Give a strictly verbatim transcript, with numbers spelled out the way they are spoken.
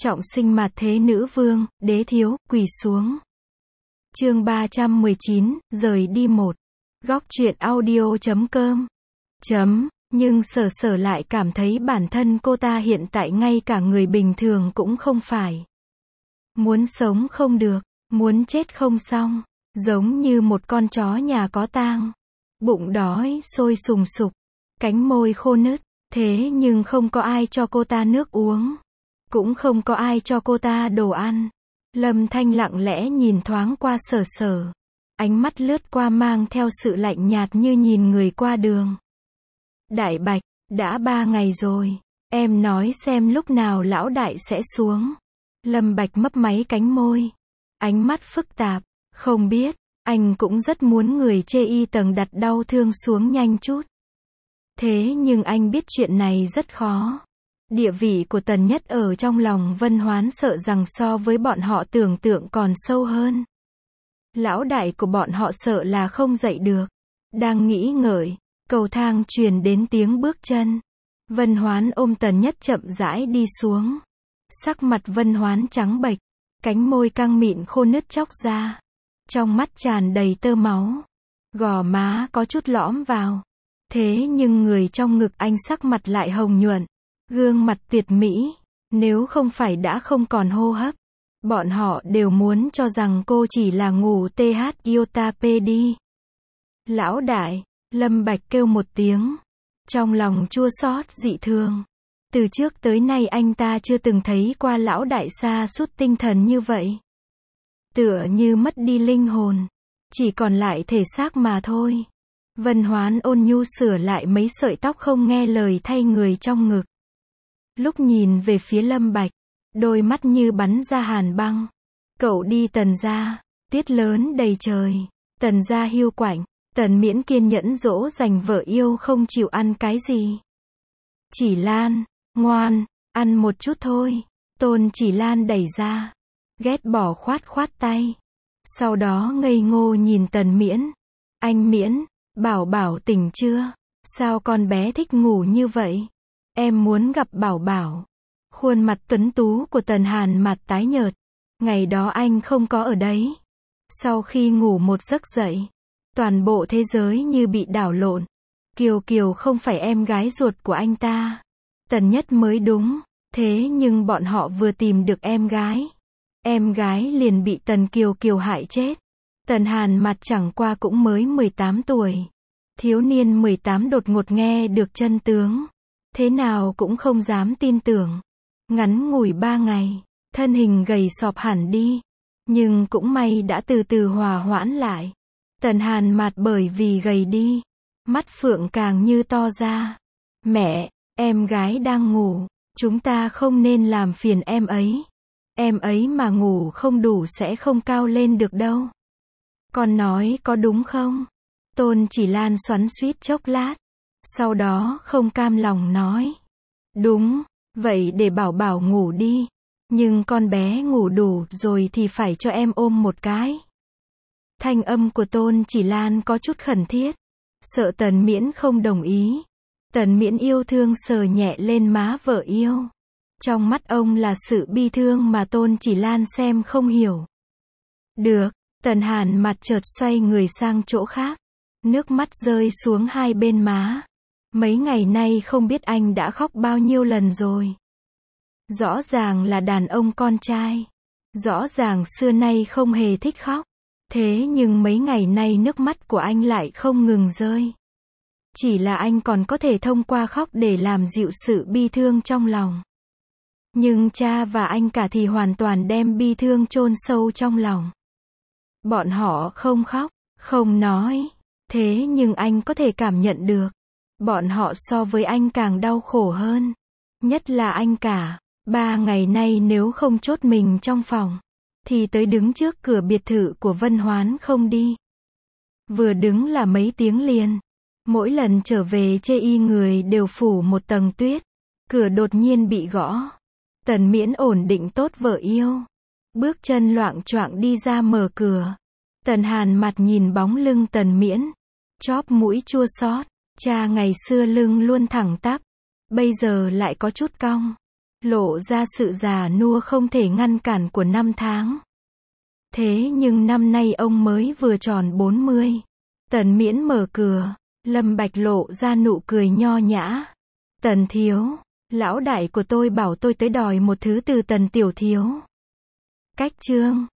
Trọng sinh mạt thế nữ vương, đế thiếu, quỳ xuống. Chương ba trăm mười chín, rời đi một. Góc truyện audio chấm com. Chấm, nhưng sở sở lại cảm thấy bản thân cô ta hiện tại ngay cả người bình thường cũng không phải. Muốn sống không được, muốn chết không xong, giống như một con chó nhà có tang. Bụng đói, sôi sùng sục, cánh môi khô nứt, thế nhưng không có ai cho cô ta nước uống. Cũng không có ai cho cô ta đồ ăn. Lâm Thanh lặng lẽ nhìn thoáng qua sở sở. Ánh mắt lướt qua mang theo sự lạnh nhạt như nhìn người qua đường. Đại Bạch, đã ba ngày rồi. Em nói xem lúc nào lão đại sẽ xuống. Lâm Bạch mấp máy cánh môi. Ánh mắt phức tạp. Không biết, anh cũng rất muốn người chê y tầng đặt đau thương xuống nhanh chút. Thế nhưng anh biết chuyện này rất khó. Địa vị của Tần Nhất ở trong lòng Vân Hoán sợ rằng so với bọn họ tưởng tượng còn sâu hơn. Lão đại của bọn họ sợ là không dậy được. Đang nghĩ ngợi, cầu thang truyền đến tiếng bước chân. Vân Hoán ôm Tần Nhất chậm rãi đi xuống. Sắc mặt Vân Hoán trắng bệch, cánh môi căng mịn khô nứt chóc ra. Trong mắt tràn đầy tơ máu. Gò má có chút lõm vào. Thế nhưng người trong ngực anh sắc mặt lại hồng nhuận. Gương mặt tuyệt mỹ, nếu không phải đã không còn hô hấp, bọn họ đều muốn cho rằng cô chỉ là ngủ th iota p đi. Lão đại, Lâm Bạch kêu một tiếng, trong lòng chua xót dị thường. Từ trước tới nay anh ta chưa từng thấy qua lão đại sa sút tinh thần như vậy. Tựa như mất đi linh hồn, chỉ còn lại thể xác mà thôi. Vân Hoán ôn nhu sửa lại mấy sợi tóc không nghe lời thay người trong ngực. Lúc nhìn về phía Lâm Bạch, đôi mắt như bắn ra hàn băng. Cậu đi Tần gia, tuyết lớn đầy trời, Tần gia hiu quạnh, Tần Miễn kiên nhẫn dỗ dành vợ yêu không chịu ăn cái gì. Chỉ Lan, ngoan, ăn một chút thôi. Tôn Chỉ Lan đẩy ra, ghét bỏ khoát khoát tay. Sau đó ngây ngô nhìn Tần Miễn. Anh Miễn, Bảo Bảo tỉnh chưa? Sao con bé thích ngủ như vậy? Em muốn gặp Bảo Bảo. Khuôn mặt tuấn tú của Tần Hàn mặt tái nhợt. Ngày đó anh không có ở đấy. Sau khi ngủ một giấc dậy, toàn bộ thế giới như bị đảo lộn. Kiều Kiều không phải em gái ruột của anh ta. Tần Nhất mới đúng. Thế nhưng bọn họ vừa tìm được em gái. Em gái liền bị Tần Kiều Kiều hại chết. Tần Hàn mặt chẳng qua cũng mới mười tám tuổi. Thiếu niên mười tám đột ngột nghe được chân tướng. Thế nào cũng không dám tin tưởng. Ngắn ngủi ba ngày, thân hình gầy sọp hẳn đi. Nhưng cũng may đã từ từ hòa hoãn lại. Tần Hàn mặt bởi vì gầy đi. Mắt phượng càng như to ra. Mẹ, em gái đang ngủ. Chúng ta không nên làm phiền em ấy. Em ấy mà ngủ không đủ sẽ không cao lên được đâu. Con nói có đúng không? Tôn Chỉ Lan xoắn xuýt chốc lát. Sau đó không cam lòng nói. Đúng, vậy để Bảo Bảo ngủ đi. Nhưng con bé ngủ đủ rồi thì phải cho em ôm một cái. Thanh âm của Tôn Chỉ Lan có chút khẩn thiết. Sợ Tần Miễn không đồng ý. Tần Miễn yêu thương sờ nhẹ lên má vợ yêu. Trong mắt ông là sự bi thương mà Tôn Chỉ Lan xem không hiểu. Được, Tần Hàn mặt chợt xoay người sang chỗ khác. Nước mắt rơi xuống hai bên má. Mấy ngày nay không biết anh đã khóc bao nhiêu lần rồi. Rõ ràng là đàn ông con trai. Rõ ràng xưa nay không hề thích khóc. Thế nhưng mấy ngày nay nước mắt của anh lại không ngừng rơi. Chỉ là anh còn có thể thông qua khóc để làm dịu sự bi thương trong lòng. Nhưng cha và anh cả thì hoàn toàn đem bi thương chôn sâu trong lòng. Bọn họ không khóc, không nói. Thế nhưng anh có thể cảm nhận được. Bọn họ so với anh càng đau khổ hơn. Nhất là anh cả. Ba ngày nay nếu không chốt mình trong phòng, thì tới đứng trước cửa biệt thự của Vân Hoán không đi. Vừa đứng là mấy tiếng liền. Mỗi lần trở về chê y người đều phủ một tầng tuyết. Cửa đột nhiên bị gõ. Tần Miễn ổn định tốt vợ yêu. Bước chân loạng choạng đi ra mở cửa. Tần Hàn mặt nhìn bóng lưng Tần Miễn. Chóp mũi chua xót. Cha ngày xưa lưng luôn thẳng tắp. Bây giờ lại có chút cong. lộ ra sự già nua không thể ngăn cản của năm tháng. Thế nhưng năm nay ông mới vừa tròn bốn mươi. Tần Miễn mở cửa, Lâm Bạch lộ ra nụ cười nho nhã. Tần thiếu, lão đại của tôi bảo tôi tới đòi một thứ từ Tần tiểu thiếu. Cách chương